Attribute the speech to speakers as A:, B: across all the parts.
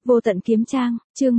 A: Vô tận kiếm trang, chương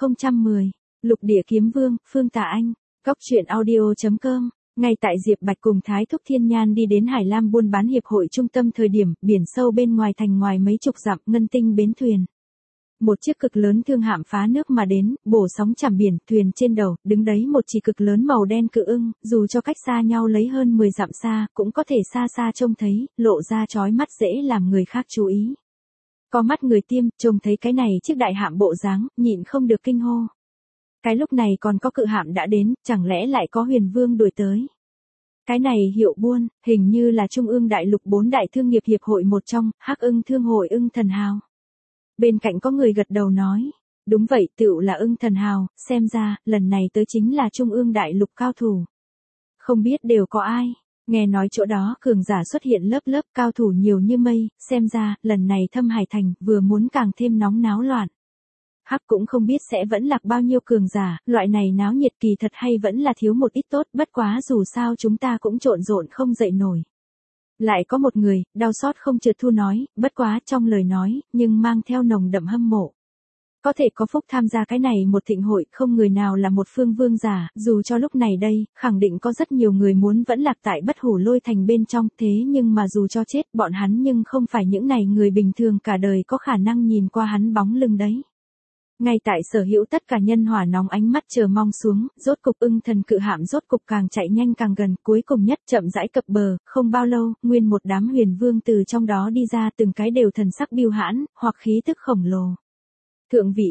A: 1010. Lục địa kiếm vương, Phương Tà Anh. Góc truyện audio.com. Ngay tại Diệp Bạch cùng Thái Thúc Thiên Nhan đi đến Hải Lam buôn bán hiệp hội trung tâm thời điểm, biển sâu bên ngoài thành ngoài mấy chục dặm, ngân tinh bến thuyền. Một chiếc cực lớn thương hạm phá nước mà đến, bổ sóng chạm biển, thuyền trên đầu, đứng đấy một chỉ cực lớn màu đen cự ưng, dù cho cách xa nhau lấy hơn 10 dặm xa, cũng có thể xa xa trông thấy, lộ ra chói mắt dễ làm người khác chú ý. Có mắt người tiêm, trông thấy cái này chiếc đại hạm bộ dáng, nhịn không được kinh hô. Cái lúc này còn có cự hạm đã đến, chẳng lẽ lại có huyền vương đuổi tới. Cái này hiệu buôn, hình như là Trung ương đại lục 4 đại thương nghiệp hiệp hội một trong, Hắc Ưng Thương hội Ưng Thần Hào. Bên cạnh có người gật đầu nói, đúng vậy, tựu là Ưng Thần Hào, xem ra, lần này tới chính là Trung ương đại lục cao thủ. Không biết đều có ai. Nghe nói chỗ đó cường giả xuất hiện lớp lớp cao thủ nhiều như mây, xem ra, lần này Thâm Hải Thành vừa muốn càng thêm nóng náo loạn. Hắc cũng không biết sẽ vẫn lạc bao nhiêu cường giả, loại này náo nhiệt kỳ thật hay vẫn là thiếu một ít tốt, bất quá dù sao chúng ta cũng trộn rộn không dậy nổi. Lại có một người, đau xót không chợt thu nói, bất quá trong lời nói, nhưng mang theo nồng đậm hâm mộ. Có thể có phúc tham gia cái này một thịnh hội, không người nào là một phương vương giả, dù cho lúc này đây, khẳng định có rất nhiều người muốn vẫn lạc tại Bất Hủ Lôi Thành bên trong, thế nhưng mà dù cho chết bọn hắn nhưng không phải những này người bình thường cả đời có khả năng nhìn qua hắn bóng lưng đấy. Ngay tại sở hữu tất cả nhân hỏa nóng ánh mắt chờ mong xuống, rốt cục Ưng Thần cự hạm rốt cục càng chạy nhanh càng gần, cuối cùng nhất chậm rãi cập bờ, không bao lâu, nguyên một đám huyền vương từ trong đó đi ra, từng cái đều thần sắc biêu hãn, hoặc khí tức khổng lồ. Thượng vị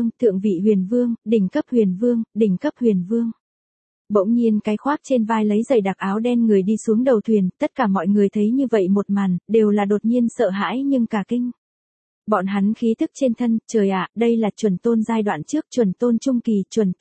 A: huyền vương, đỉnh cấp huyền vương, đỉnh cấp huyền vương. Bỗng nhiên cái khoác trên vai lấy dày đặc áo đen người đi xuống đầu thuyền, tất cả mọi người thấy như vậy một màn, đều là đột nhiên sợ hãi nhưng cả kinh. Bọn hắn khí tức trên thân, trời ạ, đây là chuẩn tôn giai đoạn trước, chuẩn tôn trung kỳ, chuẩn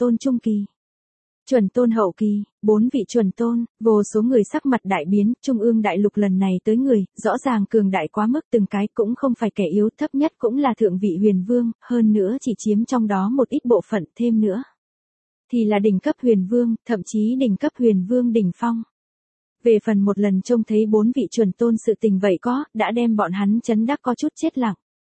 A: tôn hậu kỳ, 4 vị chuẩn tôn, vô số người sắc mặt đại biến, Trung ương đại lục lần này tới người, rõ ràng cường đại quá mức từng cái cũng không phải kẻ yếu, thấp nhất cũng là thượng vị huyền vương, hơn nữa chỉ chiếm trong đó một ít bộ phận, thêm nữa thì là đỉnh cấp huyền vương, thậm chí đỉnh cấp huyền vương đỉnh phong. Về phần một lần trông thấy 4 vị chuẩn tôn sự tình vậy có, đã đem bọn hắn chấn đắc có chút chết lặng.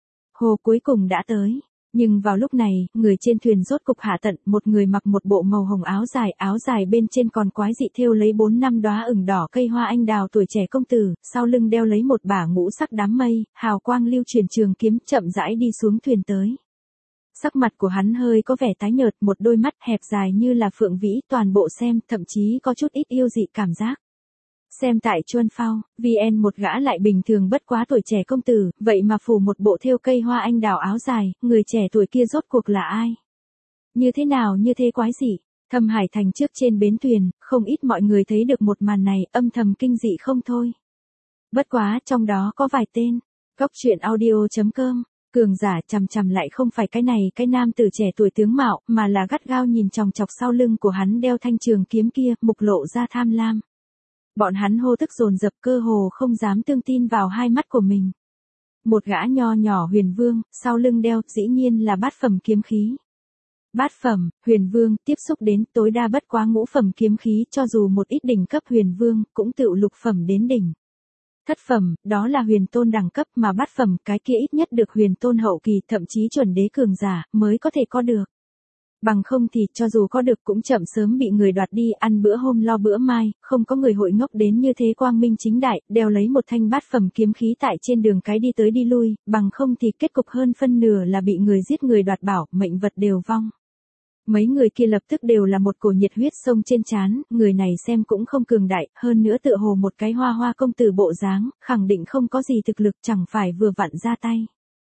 A: Hồ cuối cùng đã tới. Nhưng vào lúc này, người trên thuyền rốt cục hạ tận, một người mặc một bộ màu hồng áo dài bên trên còn quái dị thêu lấy 4 năm đóa ửng đỏ cây hoa anh đào tuổi trẻ công tử, sau lưng đeo lấy một bả ngũ sắc đám mây, hào quang lưu truyền trường kiếm chậm rãi đi xuống thuyền tới. Sắc mặt của hắn hơi có vẻ tái nhợt, một đôi mắt hẹp dài như là phượng vĩ, toàn bộ xem, thậm chí có chút ít yêu dị cảm giác. Xem tại Chuân Phao, VN một gã lại bình thường bất quá tuổi trẻ công tử, vậy mà phủ một bộ thêu cây hoa anh đào áo dài, người trẻ tuổi kia rốt cuộc là ai? Như thế nào như thế quái dị? Thâm Hải Thành trước trên bến thuyền, không ít mọi người thấy được một màn này, âm thầm kinh dị không thôi. Bất quá, trong đó có vài tên. Góc truyện audio.com. Cường giả chằm chằm lại không phải cái này, cái nam tử trẻ tuổi tướng mạo, mà là gắt gao nhìn chòng chọc sau lưng của hắn đeo thanh trường kiếm kia, mục lộ ra tham lam. Bọn hắn hô tức dồn dập, cơ hồ không dám tương tin vào hai mắt của mình. Một gã nho nhỏ huyền vương, sau lưng đeo, dĩ nhiên là bát phẩm kiếm khí. Bát phẩm, huyền vương, tiếp xúc đến tối đa bất quá ngũ phẩm kiếm khí, cho dù một ít đỉnh cấp huyền vương, cũng tựu lục phẩm đến đỉnh. Thất phẩm, đó là huyền tôn đẳng cấp, mà bát phẩm, cái kia ít nhất được huyền tôn hậu kỳ, thậm chí chuẩn đế cường giả, mới có thể có được. Bằng không thì, cho dù có được cũng chậm sớm bị người đoạt đi, ăn bữa hôm lo bữa mai, không có người hội ngốc đến như thế quang minh chính đại, đeo lấy một thanh bát phẩm kiếm khí tại trên đường cái đi tới đi lui, bằng không thì kết cục hơn phân nửa là bị người giết người đoạt bảo, mệnh vật đều vong. Mấy người kia lập tức đều là một cổ nhiệt huyết sông trên trán, người này xem cũng không cường đại, hơn nữa tựa hồ một cái hoa công tử bộ dáng, khẳng định không có gì thực lực, chẳng phải vừa vặn ra tay.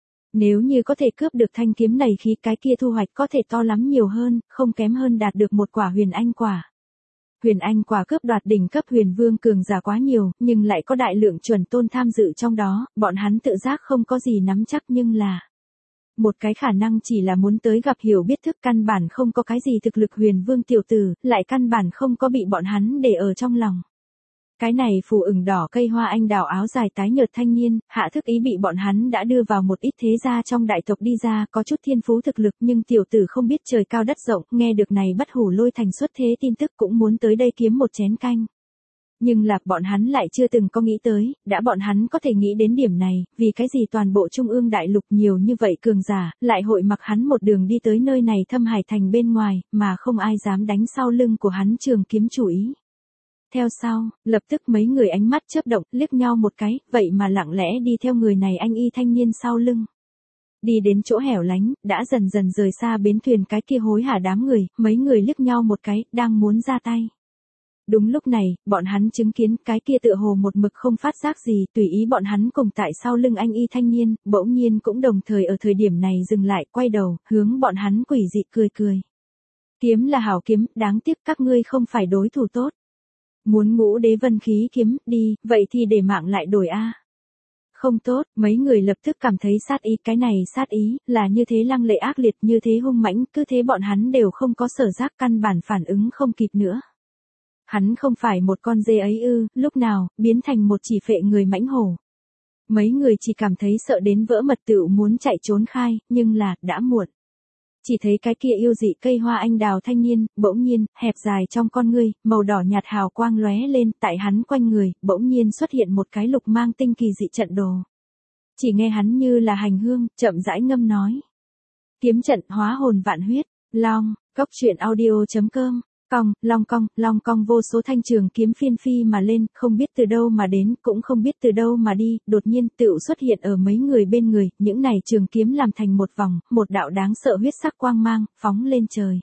A: Nếu như có thể cướp được thanh kiếm này khí, cái kia thu hoạch có thể to lắm nhiều hơn, không kém hơn đạt được một quả huyền anh quả. Huyền anh quả cướp đoạt đỉnh cấp huyền vương cường giả quá nhiều, nhưng lại có đại lượng chuẩn tôn tham dự trong đó, bọn hắn tự giác không có gì nắm chắc nhưng là một cái khả năng chỉ là muốn tới gặp hiểu biết thức, căn bản không có cái gì thực lực huyền vương tiểu tử, lại căn bản không có bị bọn hắn để ở trong lòng. Cái này phủ ửng đỏ cây hoa anh đào áo dài tái nhợt thanh niên, hạ thức ý bị bọn hắn đã đưa vào một ít thế gia trong đại tộc đi ra, có chút thiên phú thực lực nhưng tiểu tử không biết trời cao đất rộng, nghe được này Bất Hủ Lôi Thành xuất thế tin tức cũng muốn tới đây kiếm một chén canh. Nhưng là, bọn hắn lại chưa từng có nghĩ tới, đã bọn hắn có thể nghĩ đến điểm này, vì cái gì toàn bộ Trung ương đại lục nhiều như vậy cường giả, lại hội mặc hắn một đường đi tới nơi này Thâm Hải Thành bên ngoài, mà không ai dám đánh sau lưng của hắn trường kiếm chủ ý. Theo sau, lập tức mấy người ánh mắt chớp động, liếc nhau một cái, vậy mà lặng lẽ đi theo người này anh y thanh niên sau lưng. Đi đến chỗ hẻo lánh, đã dần dần rời xa bến thuyền cái kia hối hả đám người, mấy người liếc nhau một cái, đang muốn ra tay. Đúng lúc này, bọn hắn chứng kiến cái kia tựa hồ một mực không phát giác gì, tùy ý bọn hắn cùng tại sau lưng anh y thanh niên, bỗng nhiên cũng đồng thời ở thời điểm này dừng lại, quay đầu, hướng bọn hắn quỷ dị cười cười. Kiếm là hảo kiếm, đáng tiếc các ngươi không phải đối thủ tốt. Muốn Ngũ Đế Vân khí kiếm, đi, vậy thì để mạng lại đổi a. Không tốt, mấy người lập tức cảm thấy sát ý, cái này sát ý, là như thế lăng lệ ác liệt, như thế hung mãnh, cứ thế bọn hắn đều không có sở giác, căn bản phản ứng không kịp nữa. Hắn không phải một con dê ấy ư, lúc nào, biến thành một chỉ phệ người mãnh hổ. Mấy người chỉ cảm thấy sợ đến vỡ mật tựu muốn chạy trốn khai, nhưng là, đã muộn. Chỉ thấy cái kia yêu dị cây hoa anh đào thanh niên, bỗng nhiên, hẹp dài trong con ngươi, màu đỏ nhạt hào quang lóe lên, tại hắn quanh người, bỗng nhiên xuất hiện một cái lục mang tinh kỳ dị trận đồ. Chỉ nghe hắn như là hành hương, chậm rãi ngâm nói. Kiếm trận hóa hồn vạn huyết, long, cốc truyện audio.com. Long cong vô số thanh trường kiếm phiên phi mà lên, không biết từ đâu mà đến, cũng không biết từ đâu mà đi, đột nhiên tựu xuất hiện ở mấy người bên người, những này trường kiếm làm thành một vòng, một đạo đáng sợ huyết sắc quang mang, phóng lên trời.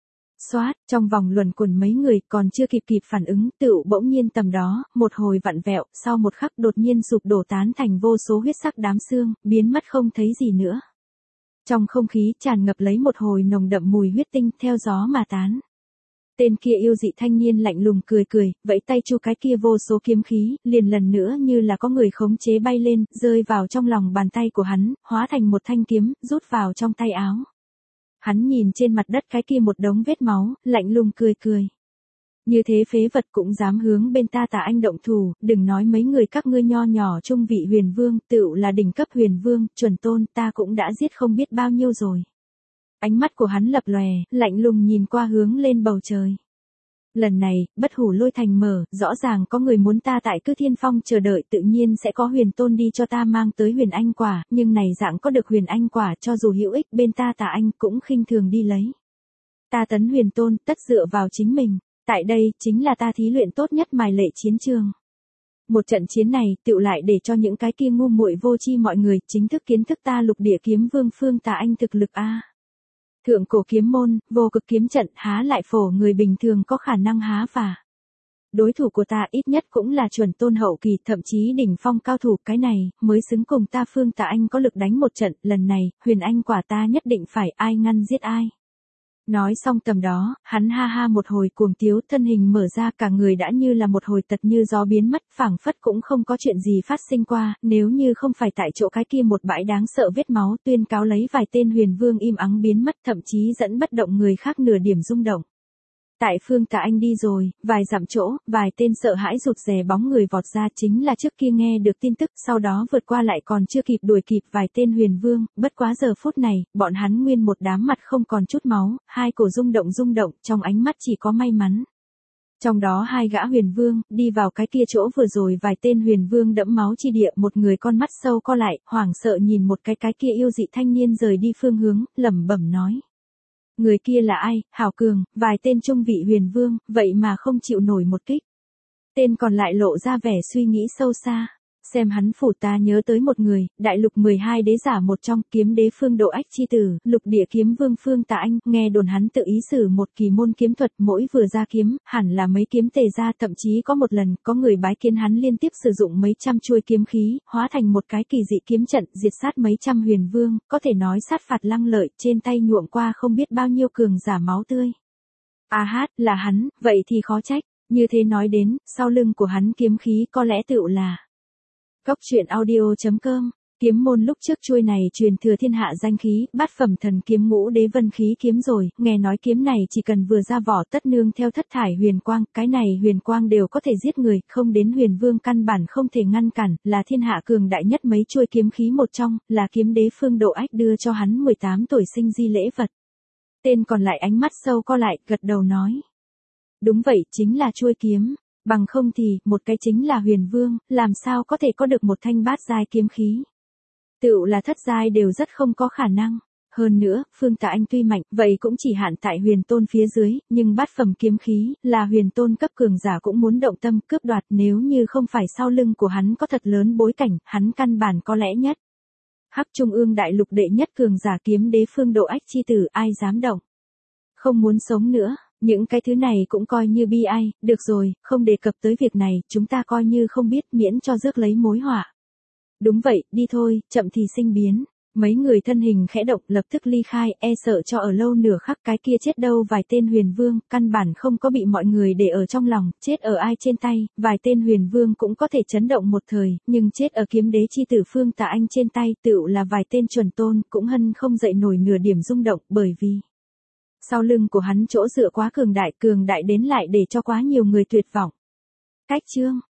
A: Xoát, trong vòng luẩn quẩn mấy người còn chưa kịp phản ứng, tựu bỗng nhiên tầm đó, một hồi vặn vẹo, sau một khắc đột nhiên sụp đổ tán thành vô số huyết sắc đám xương, biến mất không thấy gì nữa. Trong không khí tràn ngập lấy một hồi nồng đậm mùi huyết tinh theo gió mà tán. Tên kia yêu dị thanh niên lạnh lùng cười cười, vẫy tay chu cái kia vô số kiếm khí, liền lần nữa như là có người khống chế bay lên, rơi vào trong lòng bàn tay của hắn, hóa thành một thanh kiếm, rút vào trong tay áo. Hắn nhìn trên mặt đất cái kia một đống vết máu, lạnh lùng cười cười. Như thế phế vật cũng dám hướng bên ta Tà Anh động thủ, đừng nói mấy người các ngươi nho nhỏ trung vị huyền vương, tựu là đỉnh cấp huyền vương, chuẩn tôn, ta cũng đã giết không biết bao nhiêu rồi. Ánh mắt của hắn lập lòe, lạnh lùng nhìn qua hướng lên bầu trời. Lần này, Bất Hủ Lôi Thành mở, rõ ràng có người muốn ta tại Cư Thiên Phong chờ đợi, tự nhiên sẽ có huyền tôn đi cho ta mang tới huyền anh quả, nhưng này dạng có được huyền anh quả cho dù hữu ích bên ta Tà Anh cũng khinh thường đi lấy. Ta tấn huyền tôn, tất dựa vào chính mình, tại đây, chính là ta thí luyện tốt nhất mài lệ chiến trường. Một trận chiến này, tựu lại để cho những cái kia ngu muội vô tri mọi người chính thức kiến thức ta Lục Địa Kiếm Vương Phương Tà Anh thực lực a. Thượng cổ kiếm môn, vô cực kiếm trận há lại phổ người bình thường có khả năng há phả. Đối thủ của ta ít nhất cũng là chuẩn tôn hậu kỳ, thậm chí đỉnh phong cao thủ, cái này mới xứng cùng ta Phương Tà Anh có lực đánh một trận, lần này, huyền anh quả ta nhất định phải ai ngăn giết ai. Nói xong tầm đó, hắn ha ha một hồi cuồng tiếu, thân hình mở ra, cả người đã như là một hồi tật như gió biến mất, phảng phất cũng không có chuyện gì phát sinh qua, nếu như không phải tại chỗ cái kia một bãi đáng sợ vết máu tuyên cáo lấy vài tên huyền vương im ắng biến mất, thậm chí dẫn bất động người khác nửa điểm rung động. Tại Phương Tà Anh đi rồi, vài dặm chỗ, vài tên sợ hãi rụt rè bóng người vọt ra, chính là trước kia nghe được tin tức, sau đó vượt qua lại còn chưa kịp đuổi kịp vài tên huyền vương, bất quá giờ phút này, bọn hắn nguyên một đám mặt không còn chút máu, hai cổ rung động, trong ánh mắt chỉ có may mắn. Trong đó hai gã huyền vương, đi vào cái kia chỗ vừa rồi vài tên huyền vương đẫm máu chi địa, một người con mắt sâu co lại, hoảng sợ nhìn một cái kia yêu dị thanh niên rời đi phương hướng, lẩm bẩm nói. Người kia là ai, hảo cường, vài tên trung vị huyền vương, vậy mà không chịu nổi một kích. Tên còn lại lộ ra vẻ suy nghĩ sâu xa. Xem hắn phủ ta nhớ tới một người, đại lục 12 đế giả một trong, kiếm đế Phương Độ Ách chi tử, Lục Địa Kiếm Vương Phương Tà Anh, nghe đồn hắn tự ý sử một kỳ môn kiếm thuật, mỗi vừa ra kiếm, hẳn là mấy kiếm tề ra, thậm chí có một lần, có người bái kiến hắn liên tiếp sử dụng mấy trăm chuôi kiếm khí, hóa thành một cái kỳ dị kiếm trận, diệt sát mấy trăm huyền vương, có thể nói sát phạt lăng lợi, trên tay nhuộm qua không biết bao nhiêu cường giả máu tươi. À hát, là hắn, vậy thì khó trách, như thế nói đến, sau lưng của hắn kiếm khí có lẽ tựu là Cốc truyện audio.com, kiếm môn lúc trước chuôi này truyền thừa thiên hạ danh khí, bát phẩm thần kiếm Ngũ Đế Vân khí kiếm rồi, nghe nói kiếm này chỉ cần vừa ra vỏ tất nương theo thất thải huyền quang, cái này huyền quang đều có thể giết người, không đến huyền vương căn bản không thể ngăn cản, là thiên hạ cường đại nhất mấy chuôi kiếm khí một trong, là kiếm đế Phương Độ Ách đưa cho hắn 18 tuổi sinh di lễ vật. Tên còn lại ánh mắt sâu co lại, gật đầu nói. Đúng vậy, chính là chuôi kiếm. Bằng không thì, một cái chính là huyền vương, làm sao có thể có được một thanh bát giai kiếm khí. Tựu là thất giai đều rất không có khả năng. Hơn nữa, Phương Tạ Anh tuy mạnh, vậy cũng chỉ hạn tại huyền tôn phía dưới, nhưng bát phẩm kiếm khí, là huyền tôn cấp cường giả cũng muốn động tâm cướp đoạt, nếu như không phải sau lưng của hắn có thật lớn bối cảnh, hắn căn bản có lẽ nhất. Hắc Trung ương đại lục đệ nhất cường giả kiếm đế Phương Độ Ách chi tử, ai dám động. Không muốn sống nữa, những cái thứ này cũng coi như bi ai, được rồi, không đề cập tới việc này, chúng ta coi như không biết, miễn cho rước lấy mối họa. Đúng vậy, đi thôi, chậm thì sinh biến. Mấy người thân hình khẽ động lập tức ly khai, e sợ cho ở lâu nửa khắc cái kia chết đâu vài tên huyền vương, căn bản không có bị mọi người để ở trong lòng, chết ở ai trên tay, vài tên huyền vương cũng có thể chấn động một thời, nhưng chết ở kiếm đế chi tử Phương Tạ Anh trên tay, tựu là vài tên chuẩn tôn, cũng hân không dậy nổi nửa điểm rung động, bởi vì sau lưng của hắn chỗ dựa quá cường đại đến lại để cho quá nhiều người tuyệt vọng. Cách chương